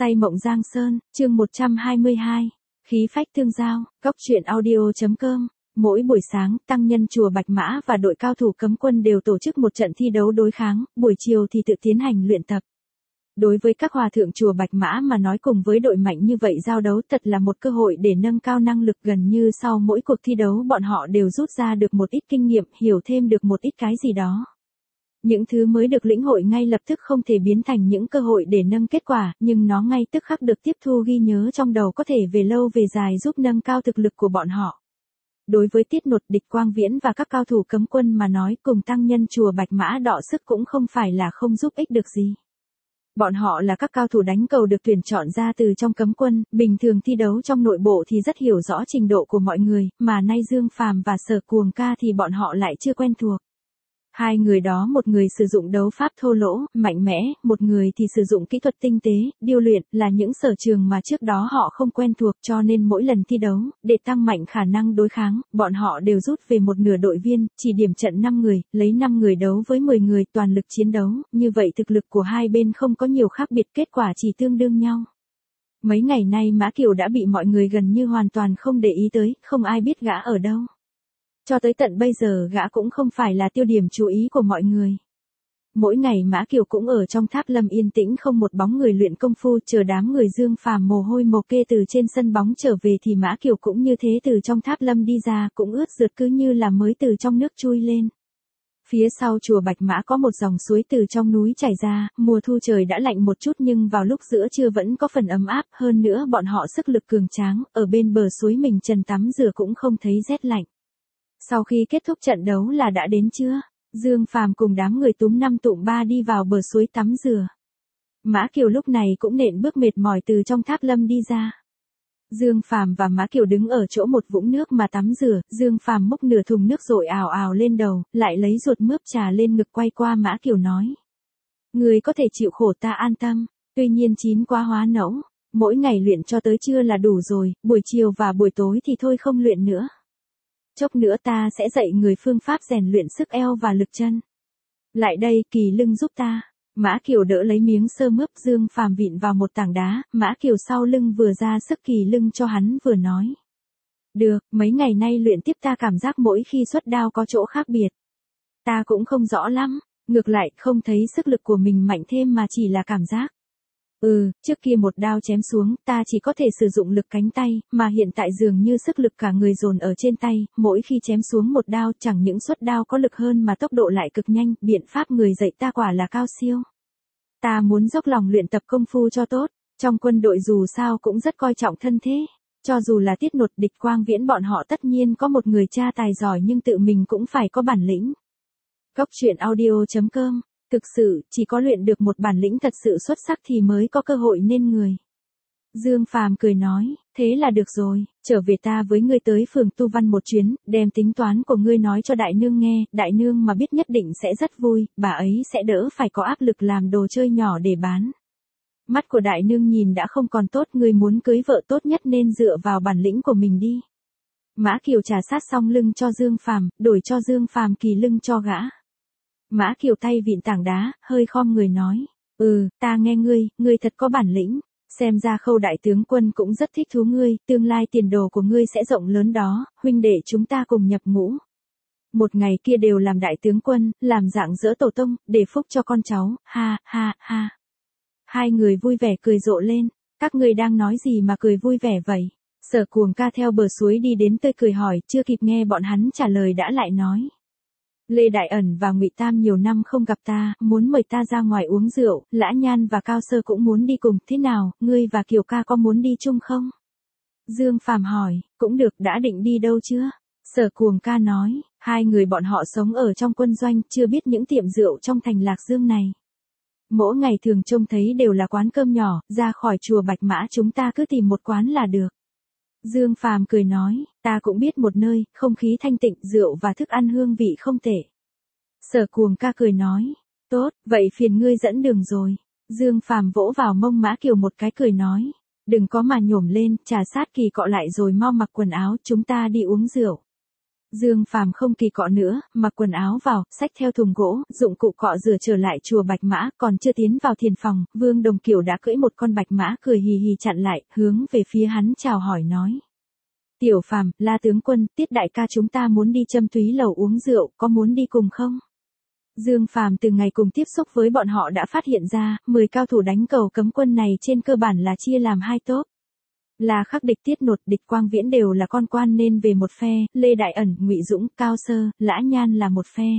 Say mộng Giang Sơn, chương 122. Khí phách tương giao, góc truyện audio.com. Mỗi buổi sáng, tăng nhân chùa Bạch Mã và đội cao thủ cấm quân đều tổ chức một trận thi đấu đối kháng, buổi chiều thì tự tiến hành luyện tập. Đối với các hòa thượng chùa Bạch Mã mà nói cùng với đội mạnh như vậy giao đấu thật là một cơ hội để nâng cao năng lực, gần như sau mỗi cuộc thi đấu bọn họ đều rút ra được một ít kinh nghiệm, hiểu thêm được một ít cái gì đó. Những thứ mới được lĩnh hội ngay lập tức không thể biến thành những cơ hội để nâng kết quả, nhưng nó ngay tức khắc được tiếp thu ghi nhớ trong đầu, có thể về lâu về dài giúp nâng cao thực lực của bọn họ. Đối với Tiết Nột, Địch Quang Viễn và các cao thủ cấm quân mà nói, cùng tăng nhân chùa Bạch Mã đọ sức cũng không phải là không giúp ích được gì. Bọn họ là các cao thủ đánh cầu được tuyển chọn ra từ trong cấm quân, bình thường thi đấu trong nội bộ thì rất hiểu rõ trình độ của mọi người, mà nay Dương Phàm và Sở Cuồng Ca thì bọn họ lại chưa quen thuộc. Hai người đó, một người sử dụng đấu pháp thô lỗ, mạnh mẽ, một người thì sử dụng kỹ thuật tinh tế, điêu luyện, là những sở trường mà trước đó họ không quen thuộc, cho nên mỗi lần thi đấu, để tăng mạnh khả năng đối kháng, bọn họ đều rút về một nửa đội viên, chỉ điểm trận 5 người, lấy 5 người đấu với 10 người, toàn lực chiến đấu, như vậy thực lực của hai bên không có nhiều khác biệt, kết quả chỉ tương đương nhau. Mấy ngày nay Mã Kiều đã bị mọi người gần như hoàn toàn không để ý tới, không ai biết gã ở đâu. Cho tới tận bây giờ gã cũng không phải là tiêu điểm chú ý của mọi người. Mỗi ngày Mã Kiều cũng ở trong tháp lâm yên tĩnh không một bóng người luyện công phu, chờ đám người Dương Phàm mồ hôi mồ kê từ trên sân bóng trở về thì Mã Kiều cũng như thế từ trong tháp lâm đi ra, cũng ướt rượt cứ như là mới từ trong nước chui lên. Phía sau chùa Bạch Mã có một dòng suối từ trong núi chảy ra, mùa thu trời đã lạnh một chút nhưng vào lúc giữa trưa vẫn có phần ấm áp, hơn nữa bọn họ sức lực cường tráng, ở bên bờ suối mình trần tắm rửa cũng không thấy rét lạnh. Sau khi kết thúc trận đấu là đã đến trưa, Dương Phàm cùng đám người túm 5 tụm 3 đi vào bờ suối tắm rửa. Mã Kiều lúc này cũng nện bước mệt mỏi từ trong tháp lâm đi ra. Dương Phàm và Mã Kiều đứng ở chỗ một vũng nước mà tắm rửa, Dương Phàm múc nửa thùng nước rồi ào ào lên đầu, lại lấy ruột mướp trà lên ngực, quay qua Mã Kiều nói: "Người có thể chịu khổ ta an tâm, tuy nhiên chín quá hóa nẫu, mỗi ngày luyện cho tới trưa là đủ rồi, buổi chiều và buổi tối thì thôi không luyện nữa. Chốc nữa ta sẽ dạy người phương pháp rèn luyện sức eo và lực chân. Lại đây, kỳ lưng giúp ta." Mã Kiều đỡ lấy miếng sơ mướp, Dương Phàm vịn vào một tảng đá, Mã Kiều sau lưng vừa ra sức kỳ lưng cho hắn vừa nói: "Được, mấy ngày nay luyện tiếp ta cảm giác mỗi khi xuất đao có chỗ khác biệt. Ta cũng không rõ lắm, ngược lại không thấy sức lực của mình mạnh thêm mà chỉ là cảm giác. Trước kia một đao chém xuống, ta chỉ có thể sử dụng lực cánh tay, mà hiện tại dường như sức lực cả người dồn ở trên tay, mỗi khi chém xuống một đao chẳng những xuất đao có lực hơn mà tốc độ lại cực nhanh, biện pháp người dạy ta quả là cao siêu. Ta muốn dốc lòng luyện tập công phu cho tốt, trong quân đội dù sao cũng rất coi trọng thân thế. Cho dù là Tiết Nột, Địch Quang Viễn bọn họ tất nhiên có một người cha tài giỏi nhưng tự mình cũng phải có bản lĩnh." Góc truyện audio.com. Thực sự, chỉ có luyện được một bản lĩnh thật sự xuất sắc thì mới có cơ hội nên người. Dương Phàm cười nói: "Thế là được rồi, trở về ta với ngươi tới phường Tu Văn một chuyến, đem tính toán của ngươi nói cho đại nương nghe, đại nương mà biết nhất định sẽ rất vui, bà ấy sẽ đỡ phải có áp lực làm đồ chơi nhỏ để bán. Mắt của đại nương nhìn đã không còn tốt, ngươi muốn cưới vợ tốt nhất nên dựa vào bản lĩnh của mình đi." Mã Kiều trà sát xong lưng cho Dương Phàm, đổi cho Dương Phàm kỳ lưng cho gã. Mã Kiều tay vịn tảng đá, hơi khom người nói: "Ta nghe ngươi thật có bản lĩnh, xem ra Khâu đại tướng quân cũng rất thích thú ngươi, tương lai tiền đồ của ngươi sẽ rộng lớn đó, huynh đệ chúng ta cùng nhập ngũ. Một ngày kia đều làm đại tướng quân, làm dạng dỡ tổ tông, để phúc cho con cháu, ha ha ha." Hai người vui vẻ cười rộ lên: "Các ngươi đang nói gì mà cười vui vẻ vậy?" Sở Cuồng Ca theo bờ suối đi đến tươi cười hỏi, chưa kịp nghe bọn hắn trả lời đã lại nói: "Lê Đại Ẩn và Ngụy Tam nhiều năm không gặp ta, muốn mời ta ra ngoài uống rượu, Lã Nhan và Cao Sơ cũng muốn đi cùng, thế nào, ngươi và Kiều ca có muốn đi chung không?" Dương Phàm hỏi: "Cũng được, đã định đi đâu chưa?" Sở Cuồng Ca nói: "Hai người bọn họ sống ở trong quân doanh, chưa biết những tiệm rượu trong thành Lạc Dương này. Mỗi ngày thường trông thấy đều là quán cơm nhỏ, ra khỏi chùa Bạch Mã chúng ta cứ tìm một quán là được." Dương Phàm cười nói: "Ta cũng biết một nơi, không khí thanh tịnh, rượu và thức ăn hương vị không tệ." Sở Cuồng Ca cười nói: "Tốt, vậy phiền ngươi dẫn đường rồi." Dương Phàm vỗ vào mông Mã Kiều một cái cười nói: "Đừng có mà nhổm lên, trà sát kỳ cọ lại rồi mau mặc quần áo, chúng ta đi uống rượu." Dương Phàm không kỳ cọ nữa, mặc quần áo vào, xách theo thùng gỗ, dụng cụ cọ rửa trở lại chùa Bạch Mã, còn chưa tiến vào thiền phòng, Vương Đồng Kiều đã cưỡi một con bạch mã cười hì hì chặn lại, hướng về phía hắn chào hỏi nói. Tiểu Phàm, La tướng quân, Tiết đại ca chúng ta muốn đi Châm Thúy lầu uống rượu, có muốn đi cùng không? Dương Phàm từ ngày cùng tiếp xúc với bọn họ đã phát hiện ra, 10 cao thủ đánh cầu cấm quân này trên cơ bản là chia làm 2 tốp. Là Khắc Địch, Tiết Nột, Địch Quang Viễn đều là con quan nên về một phe, Lê Đại Ẩn, Ngụy Dũng, Cao Sơ, Lã Nhan là một phe.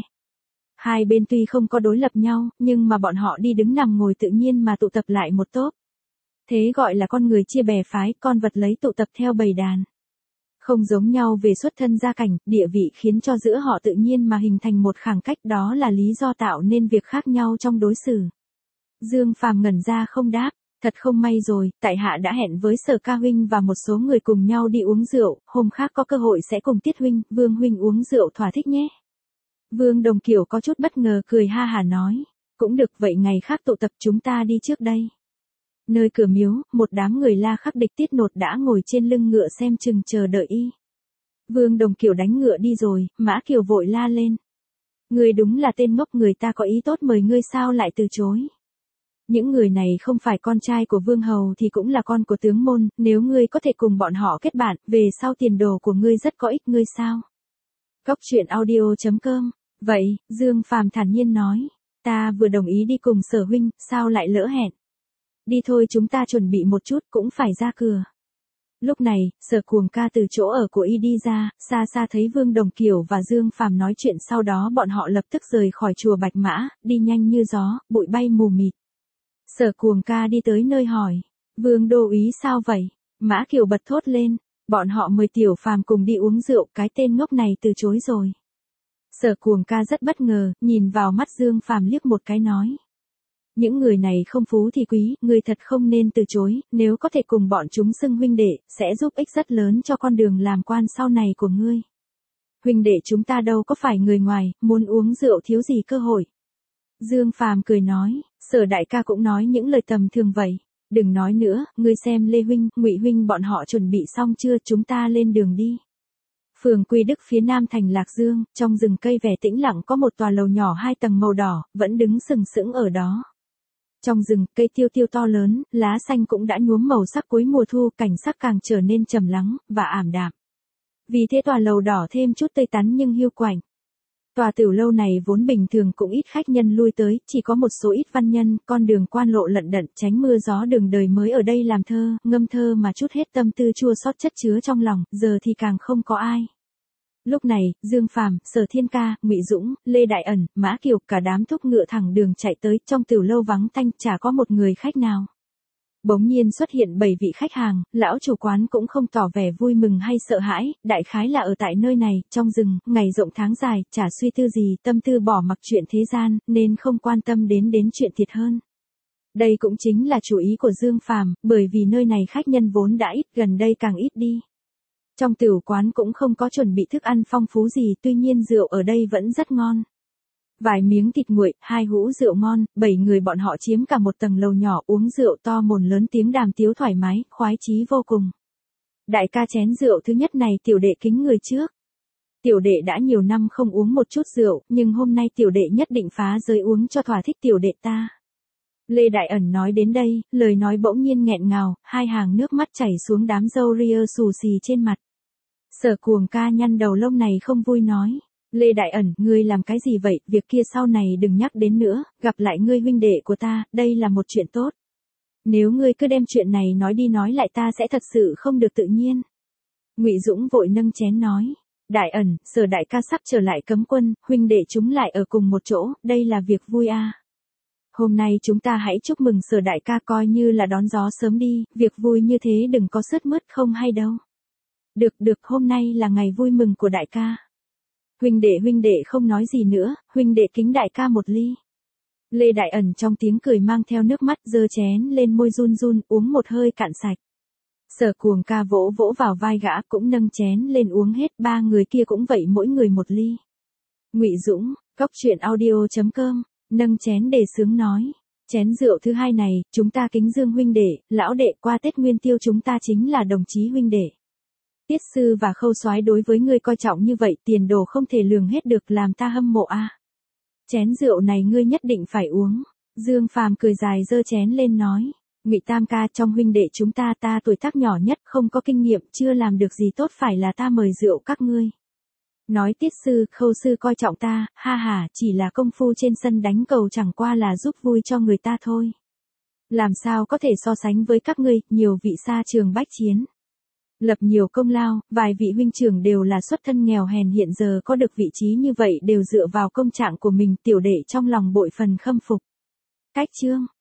Hai bên tuy không có đối lập nhau, nhưng mà bọn họ đi đứng nằm ngồi tự nhiên mà tụ tập lại một tốp. Thế gọi là con người chia bè phái, con vật lấy tụ tập theo bầy đàn. Không giống nhau về xuất thân gia cảnh, địa vị khiến cho giữa họ tự nhiên mà hình thành một khoảng cách, đó là lý do tạo nên việc khác nhau trong đối xử. Dương Phàm ngẩn ra không đáp. Thật không may rồi, tại hạ đã hẹn với Sở Ca huynh và một số người cùng nhau đi uống rượu, hôm khác có cơ hội sẽ cùng Tiết huynh, Vương huynh uống rượu thỏa thích nhé. Vương Đồng Kiều có chút bất ngờ cười ha hả nói, cũng được, vậy ngày khác tụ tập chúng ta đi trước đây. Nơi cửa miếu, một đám người La Khắc Địch, Tiết Nột đã ngồi trên lưng ngựa xem chừng chờ đợi y. Vương Đồng Kiều đánh ngựa đi rồi, Mã Kiều vội la lên. Ngươi đúng là tên ngốc, người ta có ý tốt mời ngươi sao lại từ chối. Những người này không phải con trai của Vương Hầu thì cũng là con của tướng môn, nếu ngươi có thể cùng bọn họ kết bạn, về sau tiền đồ của ngươi rất có ích, ngươi sao? Góc truyện audio.com. Vậy, Dương Phàm thản nhiên nói, ta vừa đồng ý đi cùng Sở huynh, sao lại lỡ hẹn? Đi thôi, chúng ta chuẩn bị một chút, cũng phải ra cửa. Lúc này, Sở Cuồng Ca từ chỗ ở của y đi ra, xa xa thấy Vương Đồng Kiều và Dương Phàm nói chuyện, sau đó bọn họ lập tức rời khỏi chùa Bạch Mã, đi nhanh như gió, bụi bay mù mịt. Sở Cuồng Ca đi tới nơi hỏi, Vương đô úy sao vậy? Mã Kiều bật thốt lên, bọn họ mời Tiểu Phàm cùng đi uống rượu, cái tên ngốc này từ chối rồi. Sở Cuồng Ca rất bất ngờ, nhìn vào mắt Dương Phàm liếc một cái nói. Những người này không phú thì quý, ngươi thật không nên từ chối, nếu có thể cùng bọn chúng xưng huynh đệ, sẽ giúp ích rất lớn cho con đường làm quan sau này của ngươi. Huynh đệ chúng ta đâu có phải người ngoài, muốn uống rượu thiếu gì cơ hội. Dương Phàm cười nói, Sở đại ca cũng nói những lời tầm thường vậy. Đừng nói nữa, ngươi xem Lê huynh, Ngụy huynh bọn họ chuẩn bị xong chưa, chúng ta lên đường đi. Phường Quy Đức phía nam thành Lạc Dương, trong rừng cây vẻ tĩnh lặng có một tòa lầu nhỏ 2 tầng màu đỏ, vẫn đứng sừng sững ở đó. Trong rừng, cây tiêu tiêu to lớn, lá xanh cũng đã nhuốm màu sắc cuối mùa thu, cảnh sắc càng trở nên trầm lắng và ảm đạm. Vì thế tòa lầu đỏ thêm chút tươi tắn nhưng hiu quạnh. Tòa tiểu lâu này vốn bình thường cũng ít khách nhân lui tới, chỉ có một số ít văn nhân, con đường quan lộ lận đận, tránh mưa gió đường đời mới ở đây làm thơ, ngâm thơ mà trút hết tâm tư chua xót chất chứa trong lòng, giờ thì càng không có ai. Lúc này, Dương Phàm, Sở Thiên Ca, Ngụy Dũng, Lê Đại Ẩn, Mã Kiều, cả đám thúc ngựa thẳng đường chạy tới, trong tiểu lâu vắng tanh, chả có một người khách nào. Bỗng nhiên xuất hiện 7 vị khách hàng, lão chủ quán cũng không tỏ vẻ vui mừng hay sợ hãi, đại khái là ở tại nơi này, trong rừng, ngày rộng tháng dài, chả suy tư gì, tâm tư bỏ mặc chuyện thế gian, nên không quan tâm đến chuyện thiệt hơn. Đây cũng chính là chủ ý của Dương Phàm, bởi vì nơi này khách nhân vốn đã ít, gần đây càng ít đi. Trong tiểu quán cũng không có chuẩn bị thức ăn phong phú gì, tuy nhiên rượu ở đây vẫn rất ngon. Vài miếng thịt nguội, 2 hũ rượu ngon, 7 người bọn họ chiếm cả một tầng lầu nhỏ uống rượu to mồn lớn tiếng đàm tiếu thoải mái, khoái chí vô cùng. Đại ca chén rượu thứ nhất này tiểu đệ kính người trước. Tiểu đệ đã nhiều năm không uống một chút rượu, nhưng hôm nay tiểu đệ nhất định phá giới uống cho thỏa thích tiểu đệ ta. Lê Đại Ẩn nói đến đây, lời nói bỗng nhiên nghẹn ngào, 2 hàng nước mắt chảy xuống đám râu ria xù xì trên mặt. Sở Cuồng Ca nhăn đầu lông này không vui nói. Lê Đại Ẩn, ngươi làm cái gì vậy, việc kia sau này đừng nhắc đến nữa, gặp lại ngươi huynh đệ của ta, đây là một chuyện tốt. Nếu ngươi cứ đem chuyện này nói đi nói lại ta sẽ thật sự không được tự nhiên. Ngụy Dũng vội nâng chén nói. Đại Ẩn, Sở đại ca sắp trở lại cấm quân, huynh đệ chúng lại ở cùng một chỗ, đây là việc vui à. Hôm nay chúng ta hãy chúc mừng Sở đại ca, coi như là đón gió sớm đi, việc vui như thế đừng có sướt mướt không hay đâu. Được, hôm nay là ngày vui mừng của đại ca. Huynh đệ không nói gì nữa, huynh đệ kính đại ca một ly. Lê Đại Ẩn trong tiếng cười mang theo nước mắt, giơ chén lên môi run run, uống một hơi cạn sạch. Sở Cuồng Ca vỗ vỗ vào vai gã, cũng nâng chén lên uống hết, 3 người kia cũng vậy, mỗi người một ly. Ngụy Dũng, Góc truyện audio.com, nâng chén đề sướng nói. Chén rượu thứ hai này, chúng ta kính Dương huynh đệ, lão đệ, qua Tết Nguyên Tiêu chúng ta chính là đồng chí huynh đệ. Tiết sư và Khâu soái đối với ngươi coi trọng như vậy, tiền đồ không thể lường hết được, làm ta hâm mộ a. Chén rượu này ngươi nhất định phải uống. Dương Phàm cười dài giơ chén lên nói, Ngụy Tam ca, trong huynh đệ chúng ta tuổi tác nhỏ nhất, không có kinh nghiệm, chưa làm được gì tốt, phải là ta mời rượu các ngươi. Nói Tiết sư, Khâu sư coi trọng ta, ha ha, chỉ là công phu trên sân đánh cầu chẳng qua là giúp vui cho người ta thôi. Làm sao có thể so sánh với các ngươi, nhiều vị xa trường bách chiến. Lập nhiều công lao, vài vị huynh trưởng đều là xuất thân nghèo hèn, hiện giờ có được vị trí như vậy đều dựa vào công trạng của mình, tiểu đệ trong lòng bội phần khâm phục. Cách chương